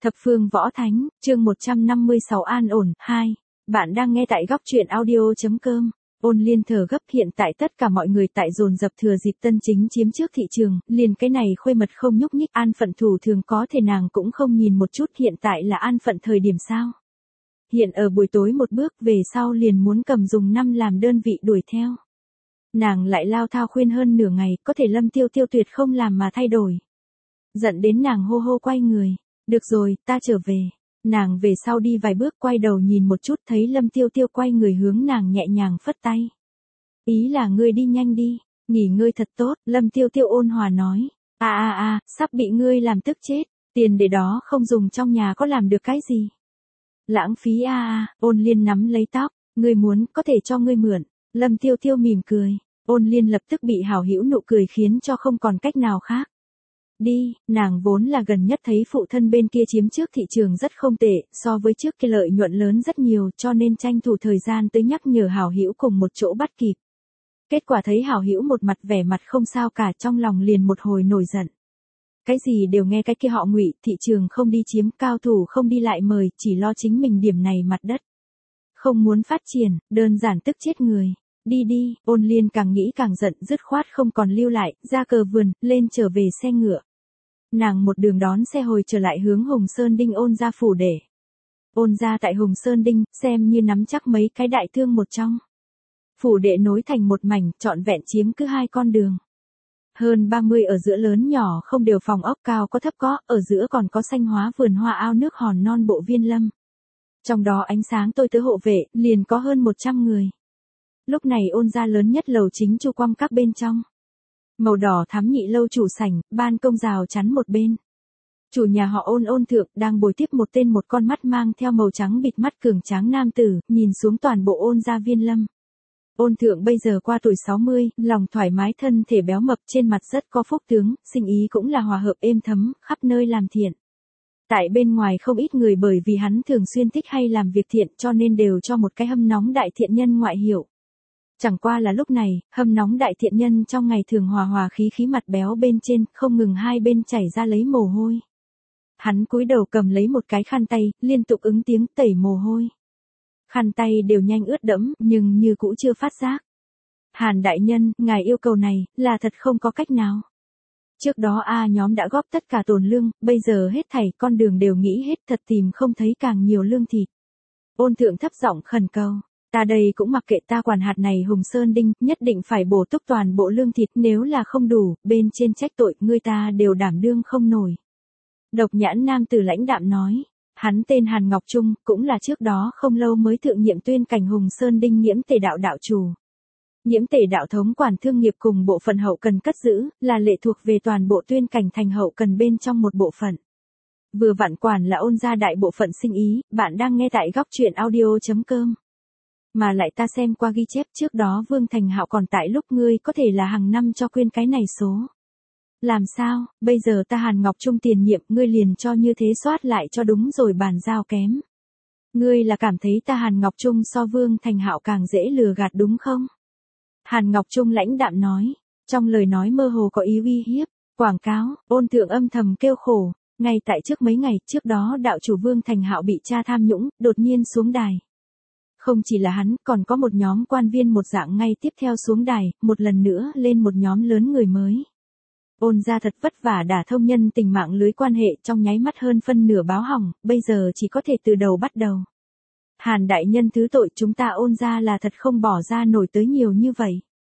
Thập phương võ thánh, chương 156 an ổn, 2. Bạn đang nghe tại góc truyện audio.com. Ôn Liên thở gấp, hiện tại tất cả mọi người tại dồn dập thừa dịp Tân Chính chiếm trước thị trường, liền cái này Khuê Mật không nhúc nhích, an phận thủ thường có thể nàng cũng không nhìn một chút, hiện tại là an phận thời điểm sao. Hiện ở buổi tối một bước về sau liền muốn cầm dùng năm làm đơn vị đuổi theo. Nàng lại lao thao khuyên hơn nửa ngày, có thể Lâm Tiêu Tiêu tuyệt không làm mà thay đổi. Giận đến nàng hô hô quay người. Được rồi, ta trở về. Nàng về sau đi vài bước quay đầu nhìn một chút thấy Lâm Tiêu Tiêu quay người hướng nàng nhẹ nhàng phất tay. Ý là ngươi đi nhanh đi, nghỉ ngơi thật tốt, Lâm Tiêu Tiêu ôn hòa nói. Sắp bị ngươi làm tức chết, tiền để đó không dùng trong nhà có làm được cái gì. Lãng phí Ôn Liên nắm lấy tóc, ngươi muốn có thể cho ngươi mượn, Lâm Tiêu Tiêu mỉm cười, Ôn Liên lập tức bị hảo hữu nụ cười khiến cho không còn cách nào khác. Đi, nàng vốn là gần nhất thấy phụ thân bên kia chiếm trước thị trường rất không tệ, so với trước kia lợi nhuận lớn rất nhiều cho nên tranh thủ thời gian tới nhắc nhở hảo hữu cùng một chỗ bắt kịp. Kết quả thấy hảo hữu một mặt vẻ mặt không sao cả, trong lòng liền một hồi nổi giận. Cái gì đều nghe cái kia họ Ngụy, thị trường không đi chiếm, cao thủ không đi lại mời, chỉ lo chính mình điểm này mặt đất. Không muốn phát triển, đơn giản tức chết người. Đi đi, Ôn Liên càng nghĩ càng giận, dứt khoát không còn lưu lại, ra cờ vườn, lên trở về xe ngựa. Nàng một đường đón xe hồi trở lại hướng Hùng Sơn Đinh Ôn gia phủ để. Ôn gia tại Hùng Sơn Đinh, xem như nắm chắc mấy cái đại thương một trong. Phủ đệ nối thành một mảnh, trọn vẹn chiếm cứ hai con đường. Hơn 30 ở giữa lớn nhỏ không đều phòng ốc cao có thấp có, ở giữa còn có xanh hóa vườn hoa ao nước hòn non bộ viên lâm. Trong đó ánh sáng tôi tớ hộ vệ, liền có hơn 100 người. Lúc này Ôn gia lớn nhất lầu chính chu quang các bên trong. Màu đỏ thắm nhị lâu chủ sảnh, ban công rào chắn một bên. Chủ nhà họ Ôn, Ôn Thượng đang bồi tiếp một tên một con mắt mang theo màu trắng bịt mắt cường tráng nam tử, nhìn xuống toàn bộ Ôn gia viên lâm. Ôn Thượng bây giờ qua tuổi 60, lòng thoải mái, thân thể béo mập, trên mặt rất có phúc tướng, sinh ý cũng là hòa hợp êm thấm, khắp nơi làm thiện. Tại bên ngoài không ít người bởi vì hắn thường xuyên thích hay làm việc thiện cho nên đều cho một cái hâm nóng đại thiện nhân ngoại hiệu. Chẳng qua là lúc này, hâm nóng đại thiện nhân trong ngày thường hòa hòa khí khí, mặt béo bên trên, không ngừng hai bên chảy ra lấy mồ hôi. Hắn cúi đầu cầm lấy một cái khăn tay, liên tục ứng tiếng tẩy mồ hôi. Khăn tay đều nhanh ướt đẫm, nhưng như cũ chưa phát giác. Hàn đại nhân, ngài yêu cầu này, là thật không có cách nào. Trước đó nhóm đã góp tất cả tồn lương, bây giờ hết thảy con đường đều nghĩ hết, thật tìm không thấy càng nhiều lương thịt. Ôn Thượng thấp giọng khẩn cầu. Ta đây cũng mặc kệ, ta quản hạt này Hùng Sơn Đinh, nhất định phải bổ túc toàn bộ lương thịt, nếu là không đủ, bên trên trách tội, ngươi ta đều đảm đương không nổi. Độc nhãn nam tử lãnh đạm nói, hắn tên Hàn Ngọc Trung, cũng là trước đó không lâu mới thượng nhiệm tuyên cảnh Hùng Sơn Đinh Nhiễm Tề đạo đạo chủ. Nhiễm Tề đạo thống quản thương nghiệp cùng bộ phận hậu cần cất giữ, là lệ thuộc về toàn bộ tuyên cảnh thành hậu cần bên trong một bộ phận. Vừa vặn quản là Ôn gia đại bộ phận sinh ý, bạn đang nghe tại góc truyện audio.com. Mà lại ta xem qua ghi chép trước đó Vương Thành Hạo còn tại lúc ngươi có thể là hàng năm cho quyên cái này số. Làm sao, bây giờ ta Hàn Ngọc Trung tiền nhiệm ngươi liền cho như thế soát lại cho đúng rồi, bàn giao kém. Ngươi là cảm thấy ta Hàn Ngọc Trung so Vương Thành Hạo càng dễ lừa gạt đúng không? Hàn Ngọc Trung lãnh đạm nói, trong lời nói mơ hồ có ý uy hiếp, quảng cáo. Ôn Thượng âm thầm kêu khổ, ngay tại trước mấy ngày trước đó đạo chủ Vương Thành Hạo bị tra tham nhũng, đột nhiên xuống đài. Không chỉ là hắn, còn có một nhóm quan viên một dạng ngay tiếp theo xuống đài, một lần nữa lên một nhóm lớn người mới. Ôn gia thật vất vả đả thông nhân tình mạng lưới quan hệ, trong nháy mắt hơn phân nửa báo hỏng, bây giờ chỉ có thể từ đầu bắt đầu. Hàn đại nhân thứ tội, chúng ta Ôn gia là thật không bỏ ra nổi tới nhiều như vậy.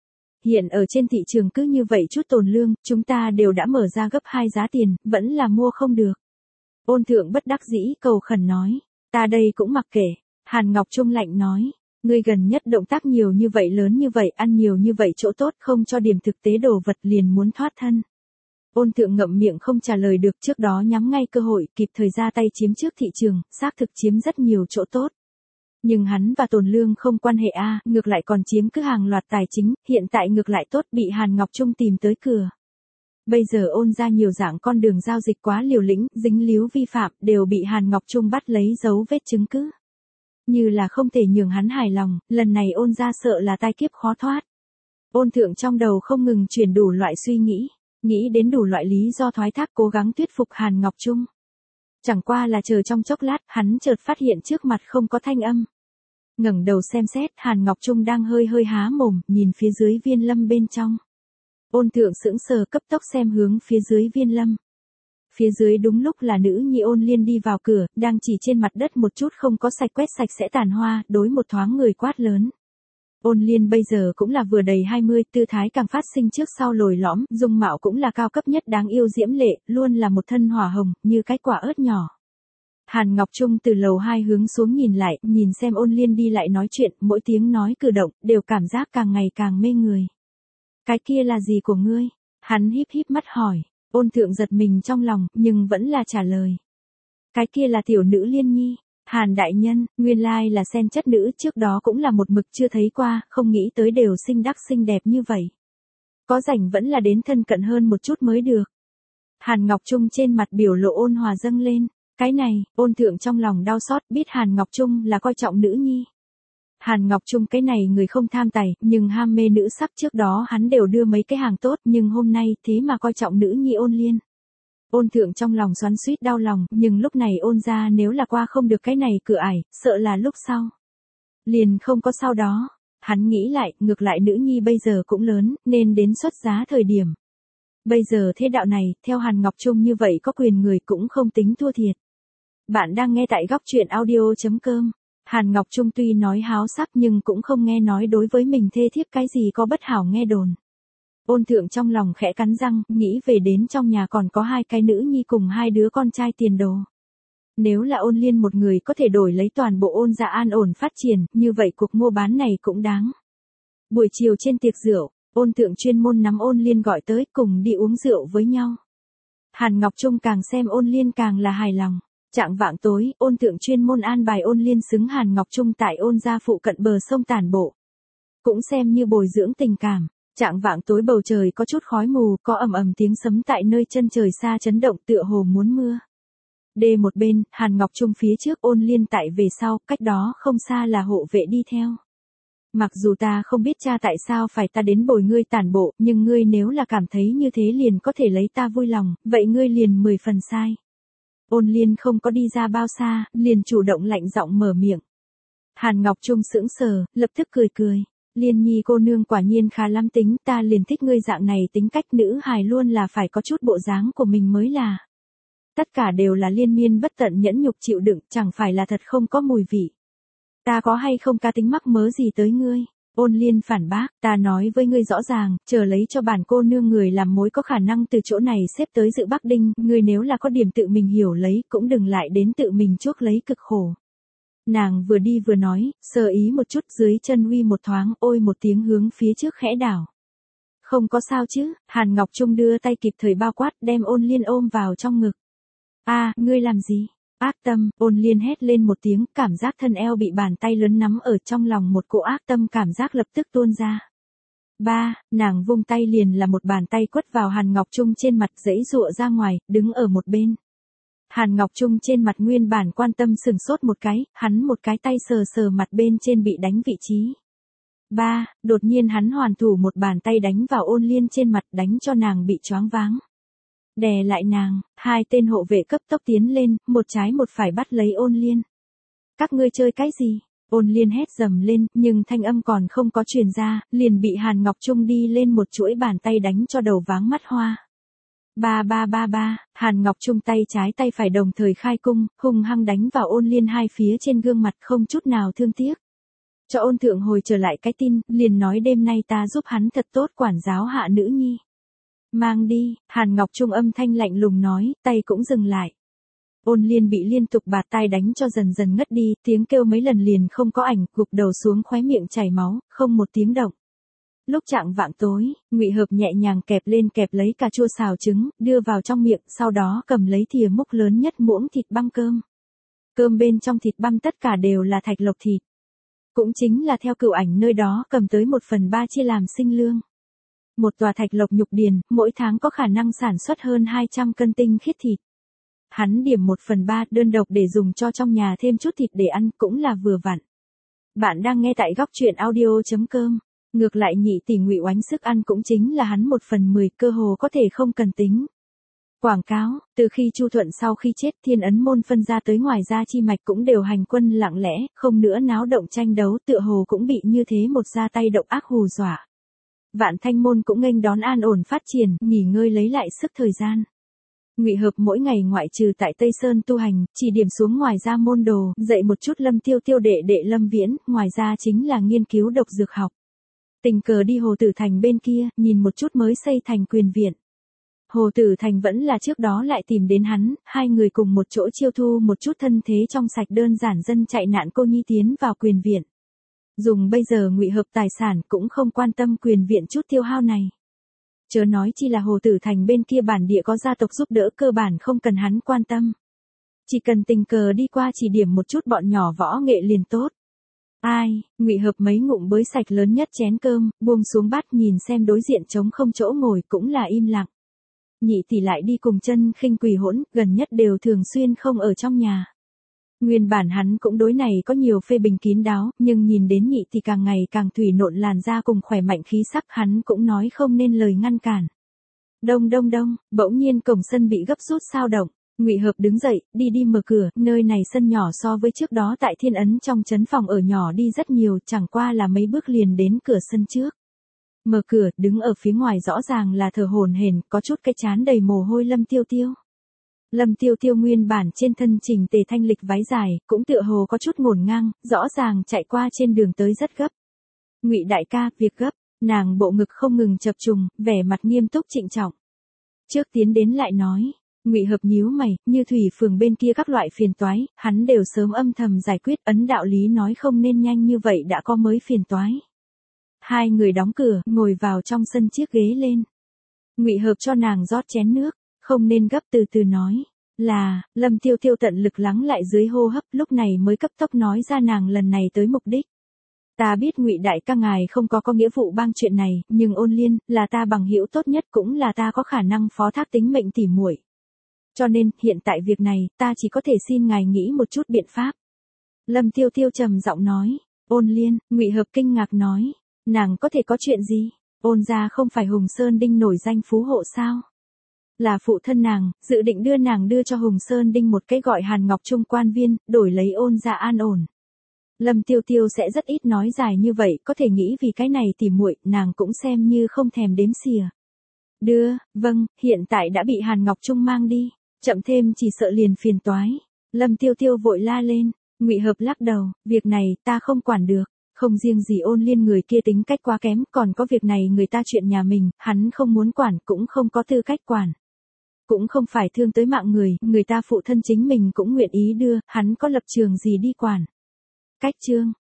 Hiện ở trên thị trường cứ như vậy chút tồn lương, chúng ta đều đã mở ra gấp 2 giá tiền, vẫn là mua không được. Ôn Thượng bất đắc dĩ cầu khẩn nói, ta đây cũng mặc kệ. Hàn Ngọc Trung lạnh nói, ngươi gần nhất động tác nhiều như vậy, lớn như vậy, ăn nhiều như vậy chỗ tốt, không cho điểm thực tế đồ vật liền muốn thoát thân. Ôn Thượng ngậm miệng không trả lời được, trước đó nhắm ngay cơ hội, kịp thời ra tay chiếm trước thị trường, xác thực chiếm rất nhiều chỗ tốt. Nhưng hắn và tồn lương không quan hệ ngược lại còn chiếm cứ hàng loạt tài chính, hiện tại ngược lại tốt, bị Hàn Ngọc Trung tìm tới cửa. Bây giờ Ôn ra nhiều dạng con đường giao dịch quá liều lĩnh, dính líu vi phạm, đều bị Hàn Ngọc Trung bắt lấy dấu vết chứng cứ. Như là không thể nhường hắn hài lòng, lần này Ôn ra sợ là tai kiếp khó thoát. Ôn Thượng trong đầu không ngừng chuyển đủ loại suy nghĩ đến đủ loại lý do thoái thác, cố gắng thuyết phục Hàn Ngọc Trung. Chẳng qua là chờ trong chốc lát, hắn chợt phát hiện trước mặt không có thanh âm. Ngẩng đầu xem xét, Hàn Ngọc Trung đang hơi hơi há mồm, nhìn phía dưới viên lâm bên trong. Ôn Thượng sững sờ cấp tốc xem hướng phía dưới viên lâm. Phía dưới đúng lúc là nữ nhi Ôn Liên đi vào cửa, đang chỉ trên mặt đất một chút không có sạch quét sạch sẽ tàn hoa, đối một thoáng người quát lớn. Ôn Liên bây giờ cũng là vừa đầy 20, tư thái càng phát sinh trước sau lồi lõm, dung mạo cũng là cao cấp nhất đáng yêu diễm lệ, luôn là một thân hỏa hồng, như cái quả ớt nhỏ. Hàn Ngọc Trung từ lầu 2 hướng xuống nhìn lại, nhìn xem Ôn Liên đi lại nói chuyện, mỗi tiếng nói cử động, đều cảm giác càng ngày càng mê người. Cái kia là gì của ngươi? Hắn híp híp mắt hỏi. Ôn Thượng giật mình trong lòng, nhưng vẫn là trả lời. Cái kia là tiểu nữ Liên nhi. Hàn đại nhân, nguyên lai là sen chất nữ, trước đó cũng là một mực chưa thấy qua, không nghĩ tới đều xinh đắc xinh đẹp như vậy. Có rảnh vẫn là đến thân cận hơn một chút mới được. Hàn Ngọc Trung trên mặt biểu lộ ôn hòa dâng lên. Cái này, Ôn Thượng trong lòng đau xót, biết Hàn Ngọc Trung là coi trọng nữ nhi. Hàn Ngọc Trung cái này người không tham tài, nhưng ham mê nữ sắc, trước đó hắn đều đưa mấy cái hàng tốt, nhưng hôm nay thế mà coi trọng nữ nhi Ôn Liên. Ôn Thượng trong lòng xoắn xuýt đau lòng, nhưng lúc này Ôn gia nếu là qua không được cái này cửa ải, sợ là lúc sau. Liền không có sau đó. Hắn nghĩ lại, ngược lại nữ nhi bây giờ cũng lớn, nên đến xuất giá thời điểm. Bây giờ thế đạo này, theo Hàn Ngọc Trung như vậy có quyền người cũng không tính thua thiệt. Bạn đang nghe tại góc truyện audio.com. Hàn Ngọc Trung tuy nói háo sắc nhưng cũng không nghe nói đối với mình thê thiếp cái gì có bất hảo nghe đồn. Ôn Thượng trong lòng khẽ cắn răng, nghĩ về đến trong nhà còn có 2 cái nữ nhi cùng 2 đứa con trai tiền đồ. Nếu là Ôn Liên một người có thể đổi lấy toàn bộ Ôn gia an ổn phát triển, như vậy cuộc mua bán này cũng đáng. Buổi chiều trên tiệc rượu, Ôn Thượng chuyên môn nắm Ôn Liên gọi tới cùng đi uống rượu với nhau. Hàn Ngọc Trung càng xem Ôn Liên càng là hài lòng. Chạng vạng tối, Ôn Thượng chuyên môn an bài Ôn Liên xứng Hàn Ngọc Trung tại Ôn gia phụ cận bờ sông tản bộ. Cũng xem như bồi dưỡng tình cảm. Chạng vạng tối bầu trời có chút khói mù, có ầm ầm tiếng sấm tại nơi chân trời xa chấn động tựa hồ muốn mưa. Đê một bên, Hàn Ngọc Trung phía trước, Ôn Liên tại về sau, cách đó không xa là hộ vệ đi theo. Mặc dù ta không biết cha tại sao phải ta đến bồi ngươi tản bộ, nhưng ngươi nếu là cảm thấy như thế liền có thể lấy ta vui lòng, vậy ngươi liền 10 phần sai. Ôn Liên không có đi ra bao xa, liền chủ động lạnh giọng mở miệng. Hàn Ngọc Trung sững sờ, lập tức cười cười. Liên nhi cô nương quả nhiên khá lắm tính, ta liền thích ngươi dạng này tính cách nữ hài luôn là phải có chút bộ dáng của mình mới là. Tất cả đều là liên miên bất tận nhẫn nhục chịu đựng, chẳng phải là thật không có mùi vị. Ta có hay không cá tính mắc mớ gì tới ngươi? Ôn Liên phản bác, ta nói với ngươi rõ ràng, chờ lấy cho bản cô nương người làm mối có khả năng từ chỗ này xếp tới dự Bắc Đinh, ngươi nếu là có điểm tự mình hiểu lấy, cũng đừng lại đến tự mình chuốc lấy cực khổ. Nàng vừa đi vừa nói, sơ ý một chút dưới chân huy một thoáng, ôi một tiếng hướng phía trước khẽ đảo. Không có sao chứ, Hàn Ngọc Trung đưa tay kịp thời bao quát đem Ôn Liên ôm vào trong ngực. Ngươi làm gì? Ác tâm, Ôn Liên hét lên một tiếng, cảm giác thân eo bị bàn tay lớn nắm ở trong lòng, một cỗ ác tâm cảm giác lập tức tuôn ra. Nàng vung tay liền là một bàn tay quất vào Hàn Ngọc Trung trên mặt, giãy giụa ra ngoài, đứng ở một bên. Hàn Ngọc Trung trên mặt nguyên bản quan tâm sừng sốt một cái, hắn một cái tay sờ sờ mặt bên trên bị đánh vị trí. Đột nhiên hắn hoàn thủ một bàn tay đánh vào Ôn Liên trên mặt, đánh cho nàng bị choáng váng. Đè lại nàng, 2 tên hộ vệ cấp tốc tiến lên, một trái một phải bắt lấy Ôn Liên. Các ngươi chơi cái gì? Ôn Liên hét dầm lên, nhưng thanh âm còn không có truyền ra, liền bị Hàn Ngọc Trung đi lên một chuỗi bàn tay đánh cho đầu váng mắt hoa. Hàn Ngọc Trung tay trái tay phải đồng thời khai cung, hung hăng đánh vào Ôn Liên 2 phía trên gương mặt, không chút nào thương tiếc. Cho Ôn Thượng hồi trở lại cái tin, liền nói đêm nay ta giúp hắn thật tốt quản giáo hạ nữ nhi. Mang đi, Hàn Ngọc Trung âm thanh lạnh lùng nói, tay cũng dừng lại. Ôn Liên bị liên tục bạt tai đánh cho dần dần ngất đi, tiếng kêu mấy lần liền không có ảnh, gục đầu xuống, khóe miệng chảy máu, không một tiếng động. Lúc chạng vạng tối, Ngụy Hợp nhẹ nhàng kẹp lấy cà chua xào trứng, đưa vào trong miệng, sau đó cầm lấy thìa múc lớn nhất muỗng thịt băm cơm. Cơm bên trong thịt băm tất cả đều là thạch lộc thịt. Cũng chính là theo cựu ảnh nơi đó cầm tới 1/3 chia làm sinh lương. Một tòa thạch lộc nhục điền, mỗi tháng có khả năng sản xuất hơn 200 cân tinh khiết thịt. Hắn điểm 1/3 đơn độc để dùng cho trong nhà thêm chút thịt để ăn, cũng là vừa vặn. Bạn đang nghe tại góc truyện audio.com. Ngược lại nhị tỷ Ngụy Oánh sức ăn cũng chính là hắn 1/10, cơ hồ có thể không cần tính. Quảng cáo, từ khi Chu Thuận sau khi chết Thiên Ấn môn phân ra tới ngoài ra chi mạch cũng đều hành quân lặng lẽ, không nữa náo động tranh đấu tựa hồ cũng bị như thế một ra tay độc ác hù dọa. Vạn Thanh môn cũng nghênh đón an ổn phát triển, nghỉ ngơi lấy lại sức thời gian. Ngụy Hợp mỗi ngày ngoại trừ tại Tây Sơn tu hành, chỉ điểm xuống ngoài ra môn đồ, dạy một chút Lâm Tiêu Tiêu đệ đệ Lâm Viễn, ngoài ra chính là nghiên cứu độc dược học. Tình cờ đi Hồ Tử Thành bên kia, nhìn một chút mới xây thành quyền viện. Hồ Tử Thành vẫn là trước đó lại tìm đến hắn, hai người cùng một chỗ chiêu thu một chút thân thế trong sạch đơn giản dân chạy nạn cô nhi tiến vào quyền viện. Dùng bây giờ Ngụy Hợp tài sản cũng không quan tâm quyền viện chút tiêu hao này. Chớ nói chi là Hồ Tử Thành bên kia bản địa có gia tộc giúp đỡ cơ bản không cần hắn quan tâm. Chỉ cần tình cờ đi qua chỉ điểm một chút bọn nhỏ võ nghệ liền tốt. Ai, Ngụy Hợp mấy ngụm bới sạch lớn nhất chén cơm, buông xuống bát nhìn xem đối diện trống không chỗ ngồi cũng là im lặng. Nhị tỷ lại đi cùng Chân Khinh quỳ hỗn, gần nhất đều thường xuyên không ở trong nhà. Nguyên bản hắn cũng đối này có nhiều phê bình kín đáo, nhưng nhìn đến nhị tỷ càng ngày càng thủy nộn làn da cùng khỏe mạnh khí sắc hắn cũng nói không nên lời ngăn cản. Đông đông đông, bỗng nhiên cổng sân bị gấp rút sao động. Ngụy Hợp đứng dậy, đi mở cửa, nơi này sân nhỏ so với trước đó tại Thiên Ấn trong trấn phòng ở nhỏ đi rất nhiều, chẳng qua là mấy bước liền đến cửa sân trước. Mở cửa, đứng ở phía ngoài rõ ràng là thở hổn hển, có chút cái trán đầy mồ hôi Lâm Tiêu Tiêu. Lâm Tiêu Tiêu nguyên bản trên thân chỉnh tề thanh lịch váy dài, cũng tựa hồ có chút ngổn ngang, rõ ràng chạy qua trên đường tới rất gấp. Ngụy đại ca, việc gấp, nàng bộ ngực không ngừng chập trùng, vẻ mặt nghiêm túc trịnh trọng. Trước tiến đến lại nói, Ngụy Hợp nhíu mày, như thủy phường bên kia các loại phiền toái, hắn đều sớm âm thầm giải quyết, ấn đạo lý nói không nên nhanh như vậy đã có mới phiền toái. Hai người đóng cửa, ngồi vào trong sân chiếc ghế lên. Ngụy Hợp cho nàng rót chén nước, không nên gấp từ từ nói. Là, Lâm Tiêu Tiêu tận lực lắng lại dưới hô hấp lúc này mới cấp tốc nói ra nàng lần này tới mục đích. Ta biết Ngụy đại ca ngài không có nghĩa vụ bang chuyện này, nhưng Ôn Liên, là ta bằng hữu tốt nhất cũng là ta có khả năng phó thác tính mệnh tỉ muội. Cho nên, hiện tại việc này, ta chỉ có thể xin ngài nghĩ một chút biện pháp. Lâm Tiêu Tiêu trầm giọng nói. Ôn Liên, Ngụy Hợp kinh ngạc nói. Nàng có thể có chuyện gì? Ôn gia không phải Hùng Sơn Đinh nổi danh phú hộ sao? Là phụ thân nàng, dự định đưa cho Hùng Sơn Đinh một cái gọi Hàn Ngọc Trung quan viên, đổi lấy Ôn gia an ổn. Lâm Tiêu Tiêu sẽ rất ít nói dài như vậy, có thể nghĩ vì cái này tỉ muội, nàng cũng xem như không thèm đếm xỉa. Vâng, hiện tại đã bị Hàn Ngọc Trung mang đi, chậm thêm chỉ sợ liền phiền toái. Lâm Tiêu Tiêu vội la lên, Ngụy Hợp lắc đầu, việc này ta không quản được. Không riêng gì Ôn Liên người kia tính cách quá kém, còn có việc này người ta chuyện nhà mình, hắn không muốn quản, cũng không có tư cách quản. Cũng không phải thương tới mạng người ta phụ thân chính mình cũng nguyện ý đưa, hắn có lập trường gì đi quản. Cách chương,